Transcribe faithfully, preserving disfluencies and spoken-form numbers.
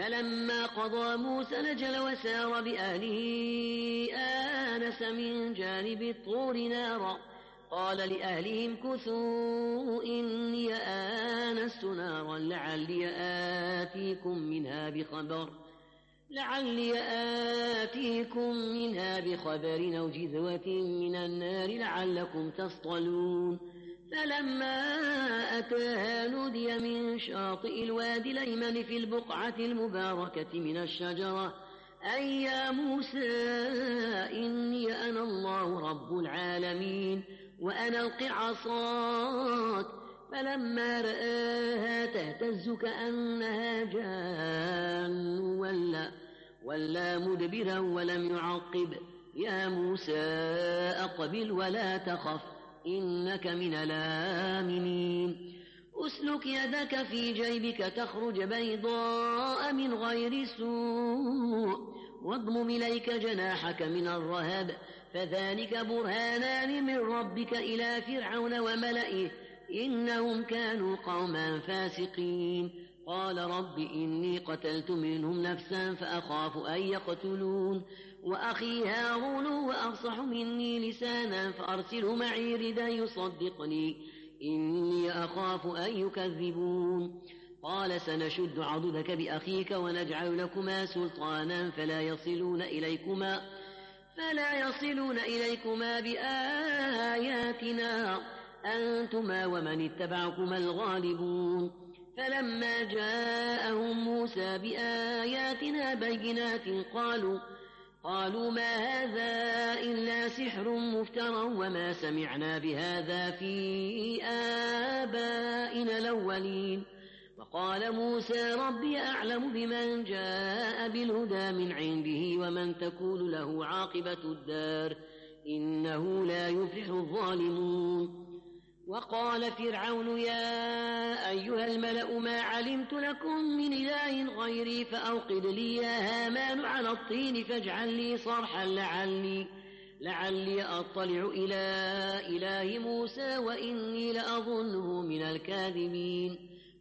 فلما قضى موسى الأجل وسار بأهله آنس من جانب الطور نارا قال لأهلهم كثوا إني آنست نارا لعلي آتيكم منها بخبر لعلي آتيكم منها بخبر أو جذوة من النار لعلكم تصطلون فلما أتاها نودي من شاطئ الوادي الأيمن في البقعة المباركة من الشجرة أي يا موسى إني أنا الله رب العالمين وأنا ألق عصاك فلما رآها تهتز كأنها جان ولا, ولا مدبرا ولم يعقب يا موسى أقبل ولا تخف إنك من الآمنين أسلك يدك في جيبك تخرج بيضاء من غير سوء واضمم إليك جناحك من الرهب فذلك برهانان من ربك إلى فرعون وملئه إنهم كانوا قوما فاسقين قال رب إني قتلت منهم نفسا فأخاف أن يقتلون وأخي هارون وأفصح مني لسانا فأرسله معي ردا يصدقني إني أخاف أن يكذبون قال سنشد عضدك بأخيك ونجعل لكما سلطانا فلا يصلون إليكما فلا يصلون إليكما بآياتنا أنتما ومن اتبعكما الغالبون فلما جاءهم موسى بآياتنا بينات قالوا قالوا ما هذا إلا سحر مفترى وما سمعنا بهذا في آبائنا الأولين وقال موسى ربي أعلم بمن جاء بالهدى من عنده ومن تكون له عاقبة الدار إنه لا يفلح الظالمون وقال فرعون يا أيها الملأ ما علمت لكم من إله غيري فأوقد لي يا هامان على الطين فاجعل لي صرحا لعلي, لعلي أطلع إلى إله موسى وإني لأظنه من الكاذبين